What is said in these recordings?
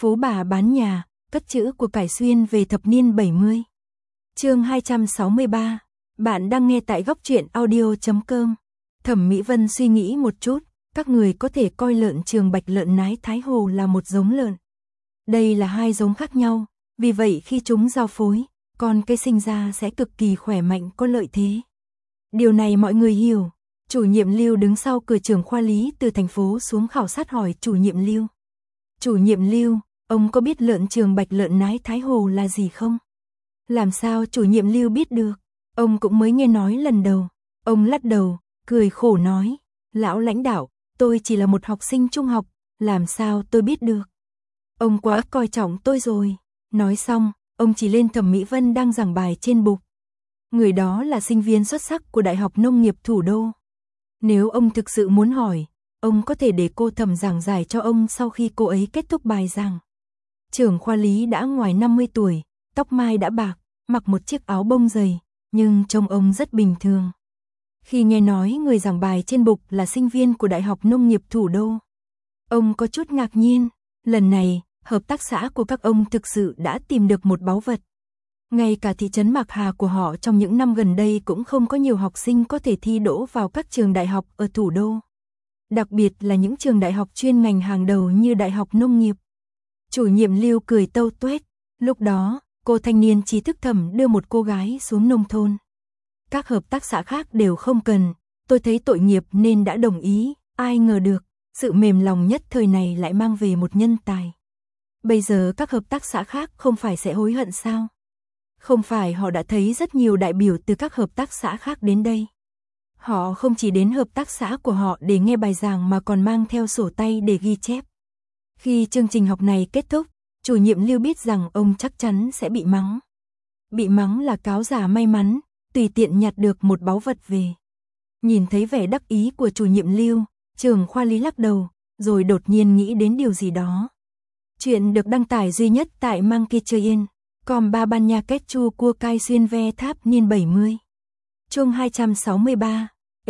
Phú bà bán nhà, cất trữ của cải xuyên về thập niên 70. Chương 263. Bạn đang nghe tại góc truyện audio.com. Thẩm Mỹ Vân suy nghĩ một chút, các người có thể coi lợn Trường Bạch lợn nái Thái Hồ là một giống lợn. Đây là hai giống khác nhau, vì vậy khi chúng giao phối, con cây sinh ra sẽ cực kỳ khỏe mạnh có lợi thế. Điều này mọi người hiểu. Chủ nhiệm Lưu đứng sau cửa trưởng khoa lý từ thành phố xuống khảo sát hỏi chủ nhiệm Lưu. Chủ nhiệm Lưu, ông có biết lợn Trường Bạch lợn nái Thái Hồ là gì không? Làm sao chủ nhiệm Lưu biết được? Ông cũng mới nghe nói lần đầu. Ông lắc đầu, cười khổ nói. Lão lãnh đạo, tôi chỉ là một học sinh trung học, làm sao tôi biết được? Ông quá coi trọng tôi rồi. Nói xong, ông chỉ lên Thẩm Mỹ Vân đang giảng bài trên bục. Người đó là sinh viên xuất sắc của Đại học Nông nghiệp Thủ đô. Nếu ông thực sự muốn hỏi, ông có thể để cô Thẩm giảng giải cho ông sau khi cô ấy kết thúc bài giảng. Trưởng khoa lý đã ngoài 50 tuổi, tóc mai đã bạc, mặc một chiếc áo bông dày, nhưng trông ông rất bình thường. Khi nghe nói người giảng bài trên bục là sinh viên của Đại học Nông nghiệp Thủ đô, ông có chút ngạc nhiên. Lần này, hợp tác xã của các ông thực sự đã tìm được một báu vật. Ngay cả thị trấn Mạc Hà của họ trong những năm gần đây cũng không có nhiều học sinh có thể thi đỗ vào các trường đại học ở thủ đô. Đặc biệt là những trường đại học chuyên ngành hàng đầu như Đại học Nông nghiệp. Chủ nhiệm Lưu cười tâu tuét. Lúc đó, cô thanh niên trí thức Thẩm đưa một cô gái xuống nông thôn. Các hợp tác xã khác đều không cần, tôi thấy tội nghiệp nên đã đồng ý, ai ngờ được, sự mềm lòng nhất thời này lại mang về một nhân tài. Bây giờ các hợp tác xã khác không phải sẽ hối hận sao? Không phải họ đã thấy rất nhiều đại biểu từ các hợp tác xã khác đến đây. Họ không chỉ đến hợp tác xã của họ để nghe bài giảng mà còn mang theo sổ tay để ghi chép. Khi chương trình học này kết thúc, chủ nhiệm Lưu biết rằng ông chắc chắn sẽ bị mắng. Bị mắng là cáo giả may mắn, tùy tiện nhặt được một báu vật về. Nhìn thấy vẻ đắc ý của chủ nhiệm Lưu, trưởng khoa lý lắc đầu, rồi đột nhiên nghĩ đến điều gì đó. Chuyện được đăng tải duy nhất tại Mankichoyen.com ba ban nha kết chu cua cai xuyên ve tháp niên 70. Chương 263.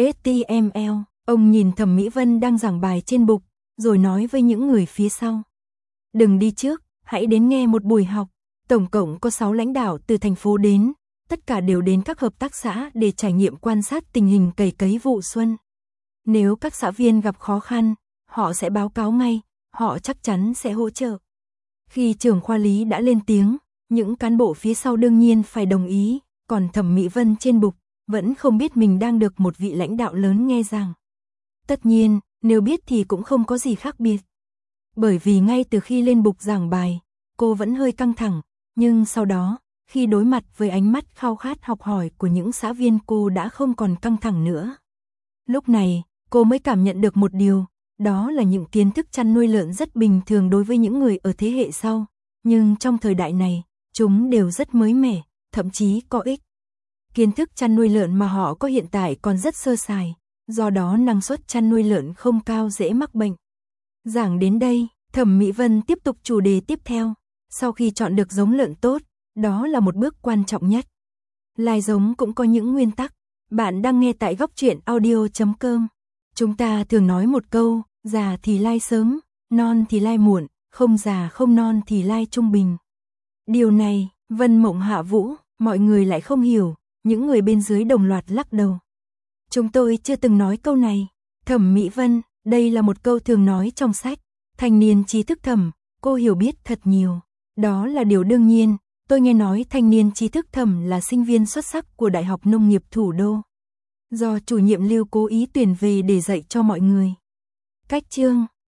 HTML. Ông nhìn Thẩm Mỹ Vân đang giảng bài trên bục, rồi nói với những người phía sau. Đừng đi trước, hãy đến nghe một buổi học. Tổng cộng có 6 lãnh đạo từ thành phố đến, tất cả đều đến các hợp tác xã để trải nghiệm quan sát tình hình cày cấy vụ xuân. Nếu các xã viên gặp khó khăn, họ sẽ báo cáo ngay, họ chắc chắn sẽ hỗ trợ. Khi trưởng khoa lý đã lên tiếng, những cán bộ phía sau đương nhiên phải đồng ý, còn Thẩm Mỹ Vân trên bục vẫn không biết mình đang được một vị lãnh đạo lớn nghe giảng. Tất nhiên, nếu biết thì cũng không có gì khác biệt. Bởi vì ngay từ khi lên bục giảng bài, cô vẫn hơi căng thẳng, nhưng sau đó, khi đối mặt với ánh mắt khao khát học hỏi của những xã viên cô đã không còn căng thẳng nữa. Lúc này, cô mới cảm nhận được một điều, đó là những kiến thức chăn nuôi lợn rất bình thường đối với những người ở thế hệ sau, nhưng trong thời đại này, chúng đều rất mới mẻ, thậm chí có ích. Kiến thức chăn nuôi lợn mà họ có hiện tại còn rất sơ sài, do đó năng suất chăn nuôi lợn không cao, dễ mắc bệnh. Giảng đến đây, Thẩm Mỹ Vân tiếp tục chủ đề tiếp theo. Sau khi chọn được giống lợn tốt, đó là một bước quan trọng nhất. Lai giống cũng có những nguyên tắc. Bạn đang nghe tại góc truyện audio.com. Chúng ta thường nói một câu, già thì lai sớm, non thì lai muộn, không già không non thì lai trung bình. Điều này, Vân Mộng Hạ Vũ, mọi người lại không hiểu, những người bên dưới đồng loạt lắc đầu. Chúng tôi chưa từng nói câu này. Thẩm Mỹ Vân, đây là một câu thường nói trong sách. Thanh niên trí thức Thẩm, cô hiểu biết thật nhiều. Đó là điều đương nhiên, tôi nghe nói thanh niên trí thức Thẩm là sinh viên xuất sắc của Đại học Nông nghiệp Thủ đô. Do chủ nhiệm Lưu cố ý tuyển về để dạy cho mọi người. Cách chương